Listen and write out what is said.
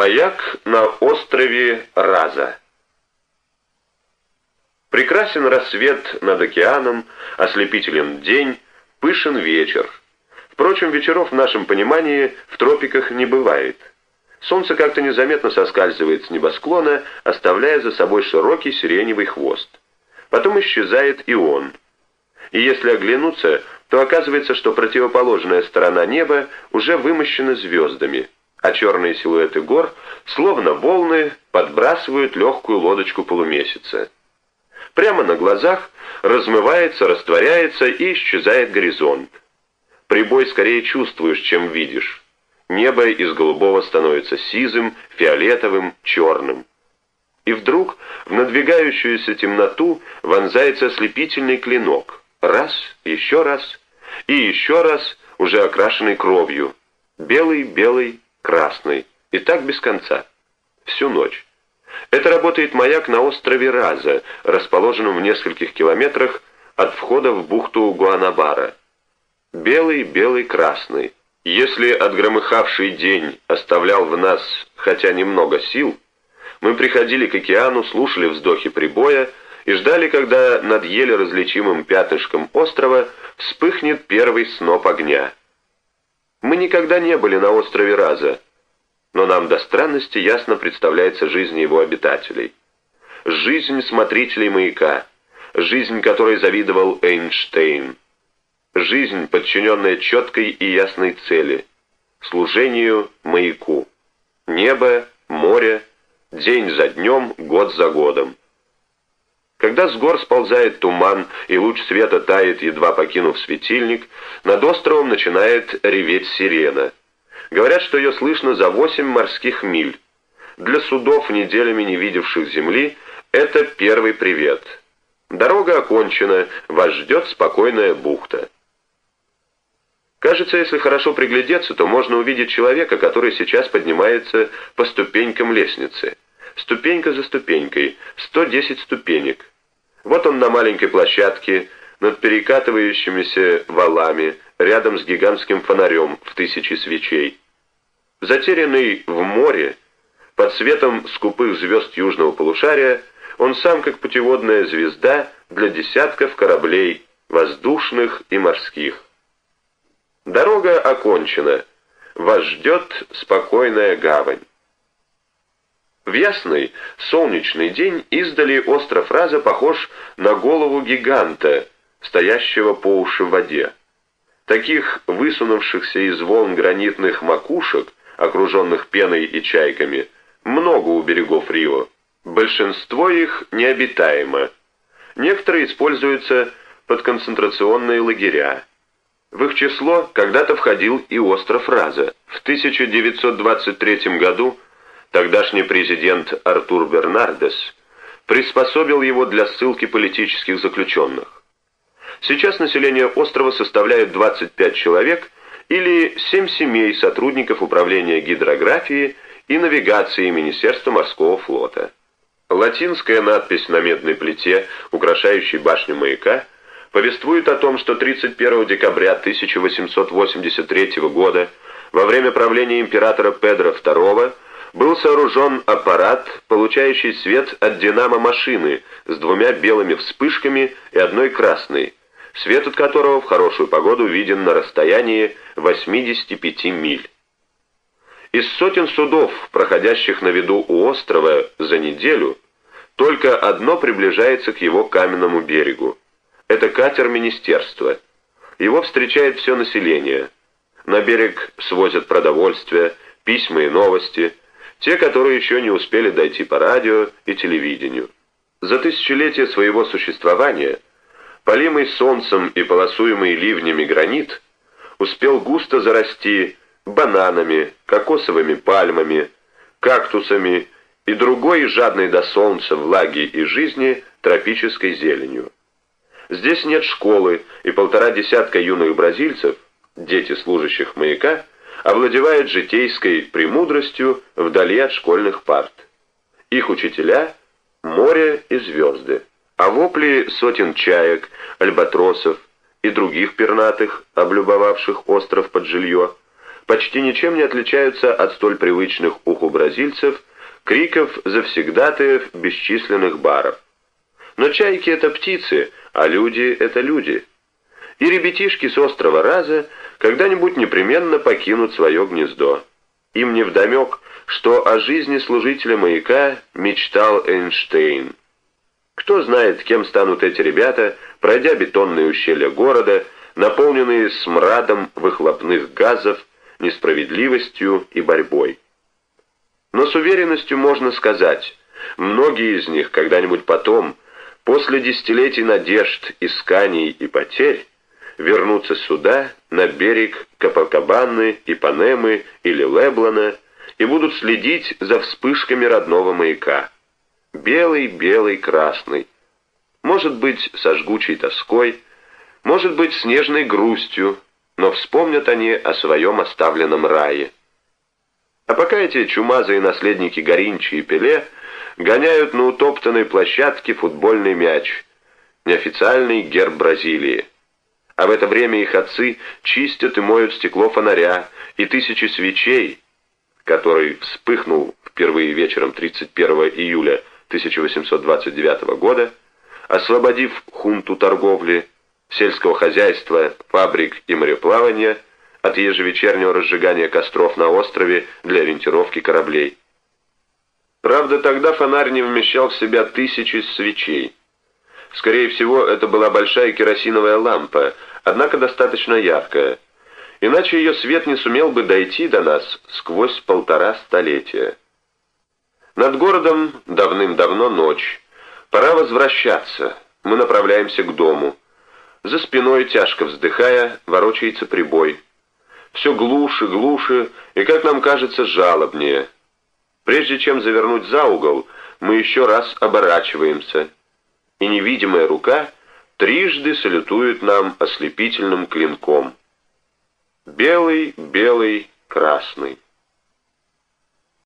Маяк на острове Раза. Прекрасен рассвет над океаном, ослепителен день, пышен вечер. Впрочем, вечеров в нашем понимании в тропиках не бывает. Солнце как-то незаметно соскальзывает с небосклона, оставляя за собой широкий сиреневый хвост. Потом исчезает и он. И если оглянуться, то оказывается, что противоположная сторона неба уже вымощена звездами, а черные силуэты гор, словно волны, подбрасывают легкую лодочку полумесяца. Прямо на глазах размывается, растворяется и исчезает горизонт. Прибой скорее чувствуешь, чем видишь. Небо из голубого становится сизым, фиолетовым, черным. И вдруг в надвигающуюся темноту вонзается ослепительный клинок. Раз, и еще раз, уже окрашенный кровью. Белый, белый, красный. И так без конца. Всю ночь. Это работает маяк на острове Раза, расположенном в нескольких километрах от входа в бухту Гуанабара. Белый, белый, красный. Если отгромыхавший день оставлял в нас хотя немного сил, мы приходили к океану, слушали вздохи прибоя и ждали, когда над еле различимым пятнышком острова вспыхнет первый сноп огня. Мы никогда не были на острове Раза, но нам до странности ясно представляется жизнь его обитателей. Жизнь смотрителей маяка, жизнь, которой завидовал Эйнштейн. Жизнь, подчиненная четкой и ясной цели, служению маяку. Небо, море, день за днем, год за годом. Когда с гор сползает туман и луч света тает, едва покинув светильник, над островом начинает реветь сирена. Говорят, что ее слышно за 8 морских миль. Для судов, неделями не видевших земли, это первый привет. Дорога окончена, вас ждет спокойная бухта. Кажется, если хорошо приглядеться, то можно увидеть человека, который сейчас поднимается по ступенькам лестницы. Ступенька за ступенькой, 110 ступенек. Вот он на маленькой площадке, над перекатывающимися валами, рядом с гигантским фонарем в 1000 свечей. Затерянный в море, под светом скупых звезд южного полушария, он сам как путеводная звезда для десятков кораблей, воздушных и морских. Дорога окончена. Вас ждет спокойная гавань. В ясный, солнечный день издали остров Раза похож на голову гиганта, стоящего по уши в воде. Таких высунувшихся из волн гранитных макушек, окруженных пеной и чайками, много у берегов Рио. Большинство их необитаемо. Некоторые используются под концентрационные лагеря. В их число когда-то входил и остров Раза. В 1923 году тогдашний президент Артур Бернардес приспособил его для ссылки политических заключенных. Сейчас население острова составляет 25 человек или 7 семей сотрудников управления гидрографии и навигации Министерства морского флота. Латинская надпись на медной плите, украшающей башню маяка, повествует о том, что 31 декабря 1883 года, во время правления императора Педро II, был сооружен аппарат, получающий свет от динамо-машины с 2 белыми вспышками и 1 красной, свет от которого в хорошую погоду виден на расстоянии 85 миль. Из сотен судов, проходящих на виду у острова за неделю, только одно приближается к его каменному берегу. Это катер министерства. Его встречает все население. На берег свозят продовольствие, письма и новости, те, которые еще не успели дойти по радио и телевидению. За тысячелетия своего существования полимый солнцем и полосуемый ливнями гранит успел густо зарасти бананами, кокосовыми пальмами, кактусами и другой жадной до солнца, влаги и жизни тропической зеленью. Здесь нет школы, и 1,5 десятка юных бразильцев, дети служащих маяка, овладевают житейской премудростью вдали от школьных парт. Их учителя — море и звезды, а вопли сотен чаек, альбатросов и других пернатых, облюбовавших остров под жилье, почти ничем не отличаются от столь привычных уху бразильцев криков завсегдатаев бесчисленных баров. Но чайки — это птицы, а люди — это люди. И ребятишки с острова Раза когда-нибудь непременно покинут свое гнездо. Им невдомек, что о жизни служителя маяка мечтал Эйнштейн. Кто знает, кем станут эти ребята, пройдя бетонные ущелья города, наполненные смрадом выхлопных газов, несправедливостью и борьбой. Но с уверенностью можно сказать, многие из них когда-нибудь потом, после десятилетий надежд, исканий и потерь, вернутся сюда, на берег Копакабаны, Ипанемы или Леблона, и будут следить за вспышками родного маяка. Белый, белый, красный. Может быть, со жгучей тоской, может быть, с нежной грустью, но вспомнят они о своем оставленном рае. А пока эти чумазые наследники Гаринчи и Пеле гоняют на утоптанной площадке футбольный мяч, неофициальный герб Бразилии. А в это время их отцы чистят и моют стекло фонаря, и тысячи свечей, который вспыхнул впервые вечером 31 июля 1829 года, освободив хунту торговли, сельского хозяйства, фабрик и мореплавания от ежевечернего разжигания костров на острове для ориентировки кораблей. Правда, тогда фонарь не вмещал в себя тысячи свечей. Скорее всего, это была большая керосиновая лампа, однако достаточно яркая. Иначе ее свет не сумел бы дойти до нас сквозь 1,5 столетия. Над городом давным-давно ночь. Пора возвращаться. Мы направляемся к дому. За спиной, тяжко вздыхая, ворочается прибой. Все глуше, глуше и, как нам кажется, жалобнее. Прежде чем завернуть за угол, мы еще раз оборачиваемся. И невидимая рука трижды салютует нам ослепительным клинком. Белый, белый, красный.